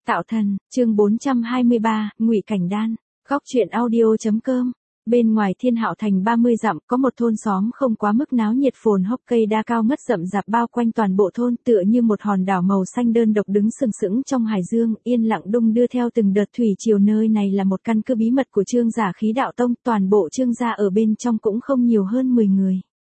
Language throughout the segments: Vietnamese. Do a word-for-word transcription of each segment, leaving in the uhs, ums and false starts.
Tạo thần, chương bốn trăm hai mươi ba, Ngụy Cảnh Đan. Góc truyện audio.com. Bên ngoài Thiên Hạo Thành ba mươi dặm, có một thôn xóm không quá mức náo nhiệt, phồn hốc cây đa cao ngất rậm rạp bao quanh toàn bộ thôn, tựa như một hòn đảo màu xanh đơn độc đứng sừng sững trong hải dương, yên lặng đung đưa theo từng đợt thủy triều. Nơi này là một căn cứ bí mật của Trương gia Khí Đạo Tông, toàn bộ Trương gia ở bên trong cũng không nhiều hơn mười người.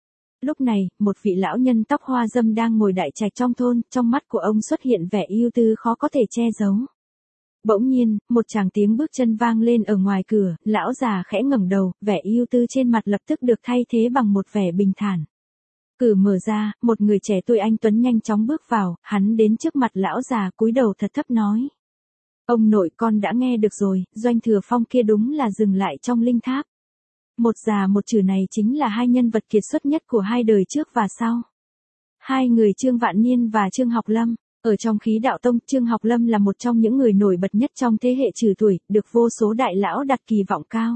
Lúc này, một vị lão nhân tóc hoa râm đang ngồi đại trạch trong thôn, trong mắt của ông xuất hiện vẻ ưu tư khó có thể che giấu. Bỗng nhiên, một tràng tiếng bước chân vang lên ở ngoài cửa, lão già khẽ ngẩng đầu, vẻ ưu tư trên mặt lập tức được thay thế bằng một vẻ bình thản. Cửa mở ra, một người trẻ tuổi anh tuấn nhanh chóng bước vào, hắn đến trước mặt lão già cúi đầu thật thấp nói: "Ông nội, con đã nghe được rồi, Doanh Thừa Phong kia đúng là dừng lại trong linh tháp." Một già một trừ này chính là hai nhân vật kiệt xuất nhất của hai đời trước và sau. Hai người Trương Vạn Niên và Trương Học Lâm. Ở trong Khí Đạo Tông, Trương Học Lâm là một trong những người nổi bật nhất trong thế hệ trừ tuổi, được vô số đại lão đặt kỳ vọng cao.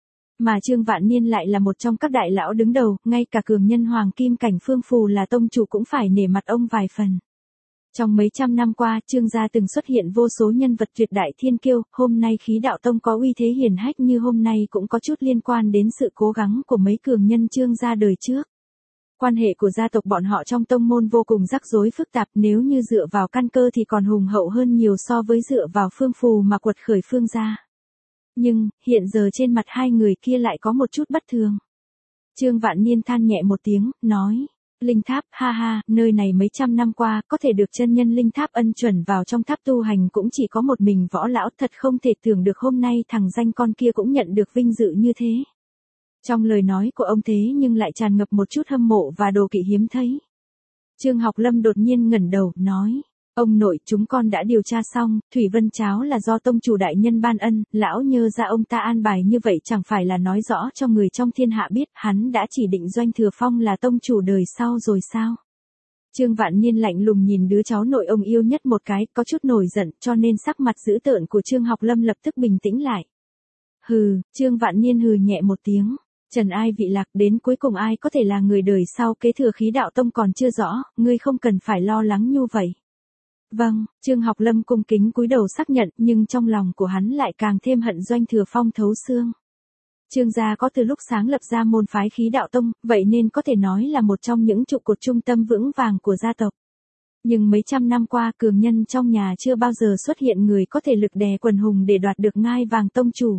Mà Trương Vạn Niên lại là một trong các đại lão đứng đầu, ngay cả cường nhân Hoàng Kim Cảnh Phương Phù là tông chủ cũng phải nể mặt ông vài phần. Trong mấy trăm năm qua, Trương gia từng xuất hiện vô số nhân vật tuyệt đại thiên kiêu, hôm nay Khí Đạo Tông có uy thế hiển hách như hôm nay cũng có chút liên quan đến sự cố gắng của mấy cường nhân Trương gia đời trước. Quan hệ của gia tộc bọn họ trong tông môn vô cùng rắc rối phức tạp, nếu như dựa vào căn cơ thì còn hùng hậu hơn nhiều so với dựa vào Phương Phù mà quật khởi Phương gia. Nhưng, hiện giờ trên mặt hai người kia lại có một chút bất thường. Trương Vạn Niên than nhẹ một tiếng, nói: "Linh tháp, ha ha, nơi này mấy trăm năm qua, có thể được chân nhân linh tháp ân chuẩn vào trong tháp tu hành cũng chỉ có một mình Võ lão, thật không thể tưởng được hôm nay thằng danh con kia cũng nhận được vinh dự như thế." Trong lời nói của ông thế nhưng lại tràn ngập một chút hâm mộ và đồ kỵ hiếm thấy. Trương Học Lâm đột nhiên ngẩng đầu, nói: "Ông nội, chúng con đã điều tra xong, Thủy Vân cháo là do tông chủ đại nhân ban ân, lão nhờ ra ông ta an bài như vậy chẳng phải là nói rõ cho người trong thiên hạ biết hắn đã chỉ định Doanh Thừa Phong là tông chủ đời sau rồi sao?" Trương Vạn Niên lạnh lùng nhìn đứa cháu nội ông yêu nhất một cái, có chút nổi giận, cho nên sắc mặt dữ tợn của Trương Học Lâm lập tức bình tĩnh lại. Hừ, Trương Vạn Niên hừ nhẹ một tiếng. Trần ai vị lạc, đến cuối cùng ai có thể là người đời sau kế thừa Khí Đạo Tông còn chưa rõ, ngươi không cần phải lo lắng như vậy. Vâng, Trương Học Lâm cung kính cúi đầu xác nhận, nhưng trong lòng của hắn lại càng thêm hận Doanh Thừa Phong thấu xương. Trương gia có từ lúc sáng lập ra môn phái Khí Đạo Tông, vậy nên có thể nói là một trong những trụ cột trung tâm vững vàng của gia tộc. Nhưng mấy trăm năm qua, cường nhân trong nhà chưa bao giờ xuất hiện người có thể lực đè quần hùng để đoạt được ngai vàng tông chủ.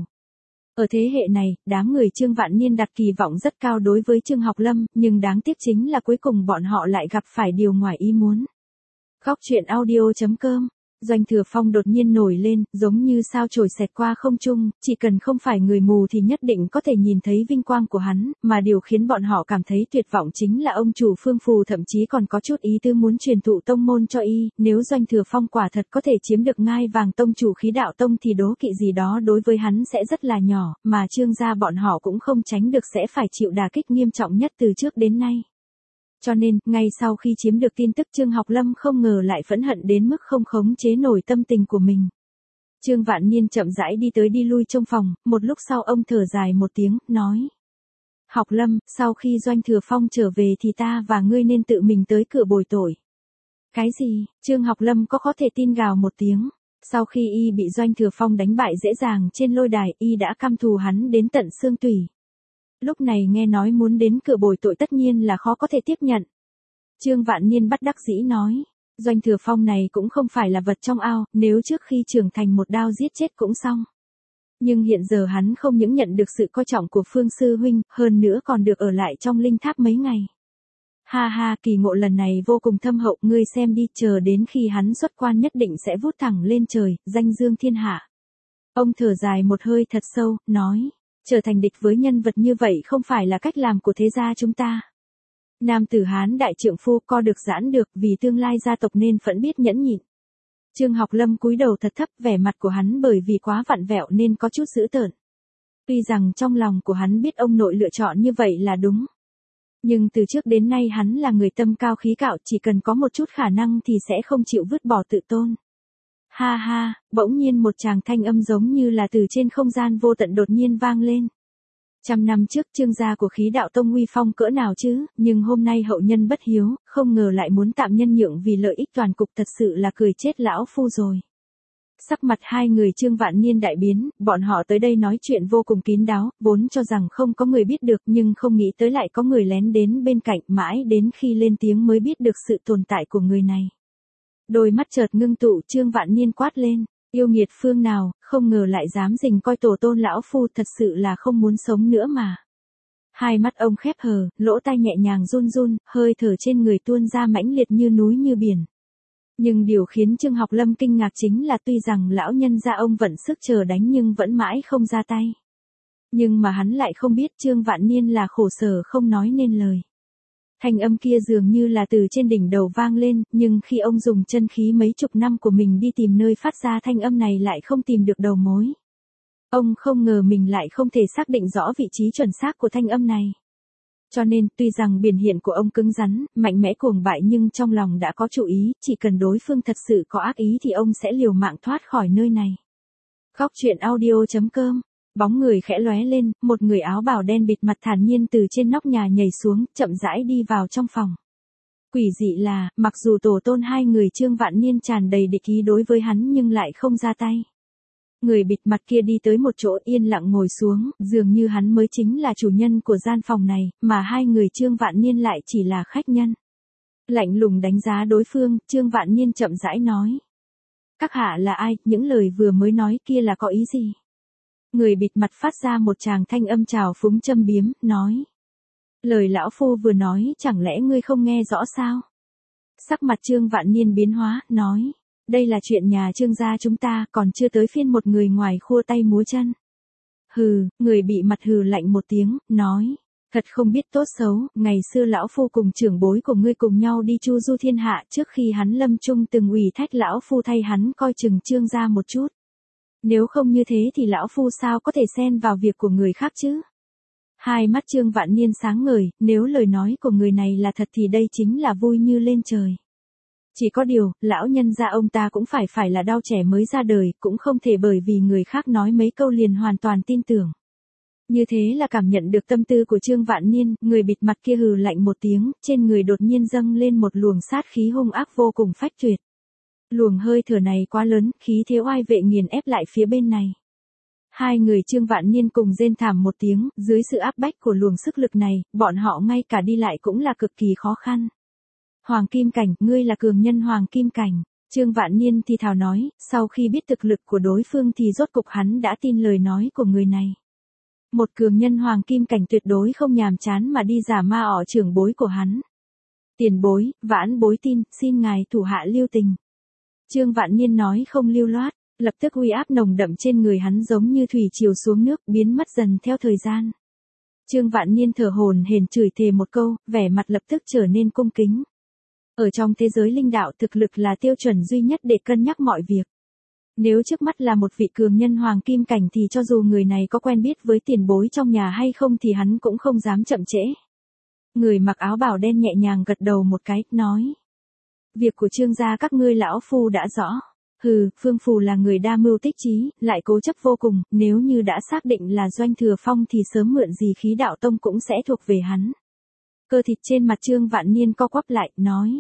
Ở thế hệ này, đám người Trương Vạn Niên đặt kỳ vọng rất cao đối với Trương Học Lâm, nhưng đáng tiếc chính là cuối cùng bọn họ lại gặp phải điều ngoài ý muốn. Góc truyện audio.com. Doanh Thừa Phong đột nhiên nổi lên, giống như sao chổi xẹt qua không trung, chỉ cần không phải người mù thì nhất định có thể nhìn thấy vinh quang của hắn, mà điều khiến bọn họ cảm thấy tuyệt vọng chính là ông chủ Phương Phù thậm chí còn có chút ý tư muốn truyền thụ tông môn cho y, nếu Doanh Thừa Phong quả thật có thể chiếm được ngai vàng tông chủ Khí Đạo Tông thì đố kỵ gì đó đối với hắn sẽ rất là nhỏ, mà Trương gia bọn họ cũng không tránh được sẽ phải chịu đả kích nghiêm trọng nhất từ trước đến nay. Cho nên, ngay sau khi chiếm được tin tức Trương Học Lâm không ngờ lại phẫn hận đến mức không khống chế nổi tâm tình của mình. Trương Vạn Niên chậm rãi đi tới đi lui trong phòng, một lúc sau ông thở dài một tiếng, nói: "Học Lâm, sau khi Doanh Thừa Phong trở về thì ta và ngươi nên tự mình tới cửa bồi tội." "Cái gì?" Trương Học Lâm có có thể tin gào một tiếng. Sau khi y bị Doanh Thừa Phong đánh bại dễ dàng trên lôi đài, y đã căm thù hắn đến tận xương tủy. Lúc này nghe nói muốn đến cửa bồi tội tất nhiên là khó có thể tiếp nhận. Trương Vạn Niên bất đắc dĩ nói: "Doanh Thừa Phong này cũng không phải là vật trong ao, nếu trước khi trưởng thành một đao giết chết cũng xong. Nhưng hiện giờ hắn không những nhận được sự coi trọng của Phương Sư Huynh, hơn nữa còn được ở lại trong linh tháp mấy ngày. Ha ha, kỳ ngộ lần này vô cùng thâm hậu, ngươi xem đi, chờ đến khi hắn xuất quan nhất định sẽ vút thẳng lên trời, danh dương thiên hạ." Ông thở dài một hơi thật sâu, nói: "Trở thành địch với nhân vật như vậy không phải là cách làm của thế gia chúng ta. Nam tử Hán đại trượng phu co được giãn được, vì tương lai gia tộc nên vẫn biết nhẫn nhịn." Trương Học Lâm cúi đầu thật thấp, vẻ mặt của hắn bởi vì quá vặn vẹo nên có chút dữ tợn. Tuy rằng trong lòng của hắn biết ông nội lựa chọn như vậy là đúng. Nhưng từ trước đến nay hắn là người tâm cao khí cạo, chỉ cần có một chút khả năng thì sẽ không chịu vứt bỏ tự tôn. Ha ha, bỗng nhiên một tràng thanh âm giống như là từ trên không gian vô tận đột nhiên vang lên. Trăm năm trước Trương gia của Khí Đạo Tông uy phong cỡ nào chứ, nhưng hôm nay hậu nhân bất hiếu, không ngờ lại muốn tạm nhân nhượng vì lợi ích toàn cục, thật sự là cười chết lão phu rồi. Sắc mặt hai người Trương Vạn Niên đại biến, bọn họ tới đây nói chuyện vô cùng kín đáo, vốn cho rằng không có người biết được nhưng không nghĩ tới lại có người lén đến bên cạnh, mãi đến khi lên tiếng mới biết được sự tồn tại của người này. Đôi mắt chợt ngưng tụ, Trương Vạn Niên quát lên, yêu nghiệt phương nào, không ngờ lại dám rình coi tổ tôn lão phu, thật sự là không muốn sống nữa mà. Hai mắt ông khép hờ, lỗ tai nhẹ nhàng run run, hơi thở trên người tuôn ra mãnh liệt như núi như biển. Nhưng điều khiến Trương Học Lâm kinh ngạc chính là tuy rằng lão nhân gia ông vận sức chờ đánh nhưng vẫn mãi không ra tay. Nhưng mà hắn lại không biết Trương Vạn Niên là khổ sở không nói nên lời. Thanh âm kia dường như là từ trên đỉnh đầu vang lên, nhưng khi ông dùng chân khí mấy chục năm của mình đi tìm nơi phát ra thanh âm này lại không tìm được đầu mối. Ông không ngờ mình lại không thể xác định rõ vị trí chuẩn xác của thanh âm này. Cho nên, tuy rằng biểu hiện của ông cứng rắn, mạnh mẽ cuồng bại nhưng trong lòng đã có chủ ý, chỉ cần đối phương thật sự có ác ý thì ông sẽ liều mạng thoát khỏi nơi này. Góc truyện audio chấm com. Bóng người khẽ lóe lên, một người áo bào đen bịt mặt thản nhiên từ trên nóc nhà nhảy xuống, chậm rãi đi vào trong phòng. Quỷ dị là, mặc dù tổ tôn hai người Trương Vạn Niên tràn đầy địch ý đối với hắn nhưng lại không ra tay. Người bịt mặt kia đi tới một chỗ yên lặng ngồi xuống, dường như hắn mới chính là chủ nhân của gian phòng này, mà hai người Trương Vạn Niên lại chỉ là khách nhân. Lạnh lùng đánh giá đối phương, Trương Vạn Niên chậm rãi nói. Các hạ là ai, những lời vừa mới nói kia là có ý gì? Người bịt mặt phát ra một tràng thanh âm trào phúng châm biếm, nói. Lời lão phu vừa nói chẳng lẽ ngươi không nghe rõ sao? Sắc mặt Trương Vạn Niên biến hóa, nói. Đây là chuyện nhà Trương gia chúng ta, còn chưa tới phiên một người ngoài khua tay múa chân. Hừ, người bị mặt hừ lạnh một tiếng, nói. Thật không biết tốt xấu, ngày xưa lão phu cùng trưởng bối của ngươi cùng nhau đi chu du thiên hạ, trước khi hắn lâm chung từng ủy thách lão phu thay hắn coi chừng Trương gia một chút. Nếu không như thế thì lão phu sao có thể xen vào việc của người khác chứ? Hai mắt Trương Vạn Niên sáng ngời, nếu lời nói của người này là thật thì đây chính là vui như lên trời. Chỉ có điều, lão nhân gia ông ta cũng phải phải là đau trẻ mới ra đời, cũng không thể bởi vì người khác nói mấy câu liền hoàn toàn tin tưởng. Như thế là cảm nhận được tâm tư của Trương Vạn Niên, người bịt mặt kia hừ lạnh một tiếng, trên người đột nhiên dâng lên một luồng sát khí hung ác vô cùng phách tuyệt. Luồng hơi thở này quá lớn, khí thế oai vệ nghiền ép lại phía bên này. Hai người Trương Vạn Niên cùng rên thảm một tiếng, dưới sự áp bách của luồng sức lực này, bọn họ ngay cả đi lại cũng là cực kỳ khó khăn. Hoàng Kim Cảnh, ngươi là cường nhân Hoàng Kim Cảnh. Trương Vạn Niên thì thào nói, sau khi biết thực lực của đối phương thì rốt cục hắn đã tin lời nói của người này. Một cường nhân Hoàng Kim Cảnh tuyệt đối không nhàm chán mà đi giả ma ỏ trưởng bối của hắn. Tiền bối, vãn bối tin, xin ngài thủ hạ lưu tình. Trương Vạn Niên nói không lưu loát, lập tức uy áp nồng đậm trên người hắn giống như thủy triều xuống nước biến mất dần theo thời gian. Trương Vạn Niên thở hổn hển chửi thề một câu, vẻ mặt lập tức trở nên cung kính. Ở trong thế giới linh đạo thực lực là tiêu chuẩn duy nhất để cân nhắc mọi việc. Nếu trước mắt là một vị cường nhân Hoàng Kim Cảnh thì cho dù người này có quen biết với tiền bối trong nhà hay không thì hắn cũng không dám chậm trễ. Người mặc áo bào đen nhẹ nhàng gật đầu một cái, nói. Việc của Trương gia các ngươi lão phu đã rõ. Hừ, Phương Phù là người đa mưu tích trí, lại cố chấp vô cùng, nếu như đã xác định là Doanh Thừa Phong thì sớm mượn gì khí đạo tông cũng sẽ thuộc về hắn. Cơ thịt trên mặt Trương Vạn Niên co quắp lại, nói.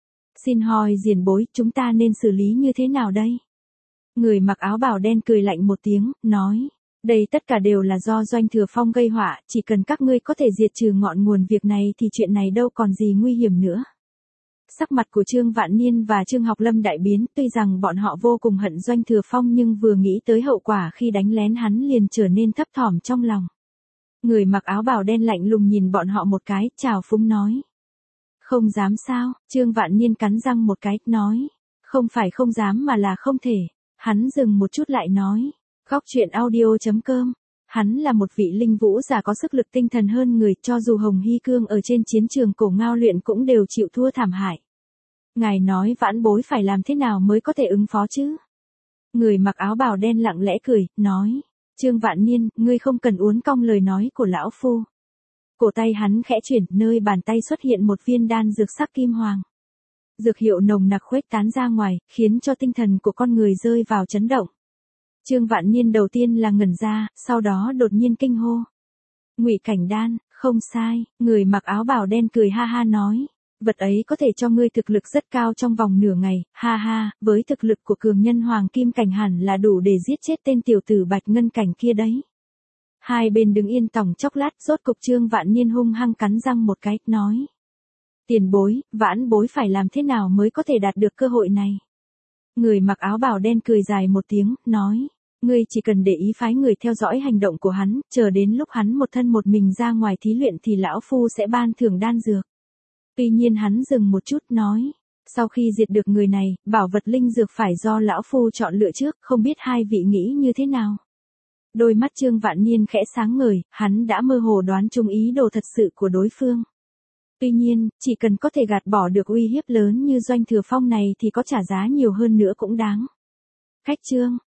Xin hỏi diền bối, chúng ta nên xử lý như thế nào đây? Người mặc áo bào đen cười lạnh một tiếng, nói. Đây tất cả đều là do Doanh Thừa Phong gây họa, chỉ cần các ngươi có thể diệt trừ ngọn nguồn việc này thì chuyện này đâu còn gì nguy hiểm nữa. Sắc mặt của Trương Vạn Niên và Trương Học Lâm đại biến, tuy rằng bọn họ vô cùng hận Doanh Thừa Phong nhưng vừa nghĩ tới hậu quả khi đánh lén hắn liền trở nên thấp thỏm trong lòng. Người mặc áo bào đen lạnh lùng nhìn bọn họ một cái, chào phúng nói. Không dám sao, Trương Vạn Niên cắn răng một cái, nói. Không phải không dám mà là không thể. Hắn dừng một chút lại nói. Góc truyện audio chấm com. Hắn là một vị linh vũ giả có sức lực tinh thần hơn người, cho dù Hồng Hy Cương ở trên chiến trường cổ ngao luyện cũng đều chịu thua thảm hại. Ngài nói vãn bối phải làm thế nào mới có thể ứng phó chứ? Người mặc áo bào đen lặng lẽ cười, nói. Trương Vạn Niên, ngươi không cần uốn cong lời nói của lão phu. Cổ tay hắn khẽ chuyển, nơi bàn tay xuất hiện một viên đan dược sắc kim hoàng. Dược hiệu nồng nặc khuếch tán ra ngoài, khiến cho tinh thần của con người rơi vào chấn động. Trương Vạn Niên đầu tiên là ngẩn ra, sau đó đột nhiên kinh hô. Ngụy Cảnh đan, không sai, người mặc áo bào đen cười ha ha nói. Vật ấy có thể cho ngươi thực lực rất cao trong vòng nửa ngày, ha ha, với thực lực của cường nhân hoàng kim cảnh hẳn là đủ để giết chết tên tiểu tử bạch ngân cảnh kia đấy. Hai bên đứng yên tòng chốc lát, rốt cục Trương Vạn Niên hung hăng cắn răng một cái, nói. Tiền bối, vãn bối phải làm thế nào mới có thể đạt được cơ hội này? Người mặc áo bào đen cười dài một tiếng, nói. Ngươi chỉ cần để ý phái người theo dõi hành động của hắn, chờ đến lúc hắn một thân một mình ra ngoài thí luyện thì lão phu sẽ ban thưởng đan dược. Tuy nhiên hắn dừng một chút, nói. Sau khi diệt được người này, bảo vật linh dược phải do lão phu chọn lựa trước, không biết hai vị nghĩ như thế nào? Đôi mắt Trương Vạn Niên khẽ sáng ngời, hắn đã mơ hồ đoán chung ý đồ thật sự của đối phương. Tuy nhiên, chỉ cần có thể gạt bỏ được uy hiếp lớn như Doanh Thừa Phong này thì có trả giá nhiều hơn nữa cũng đáng. Khách Trương,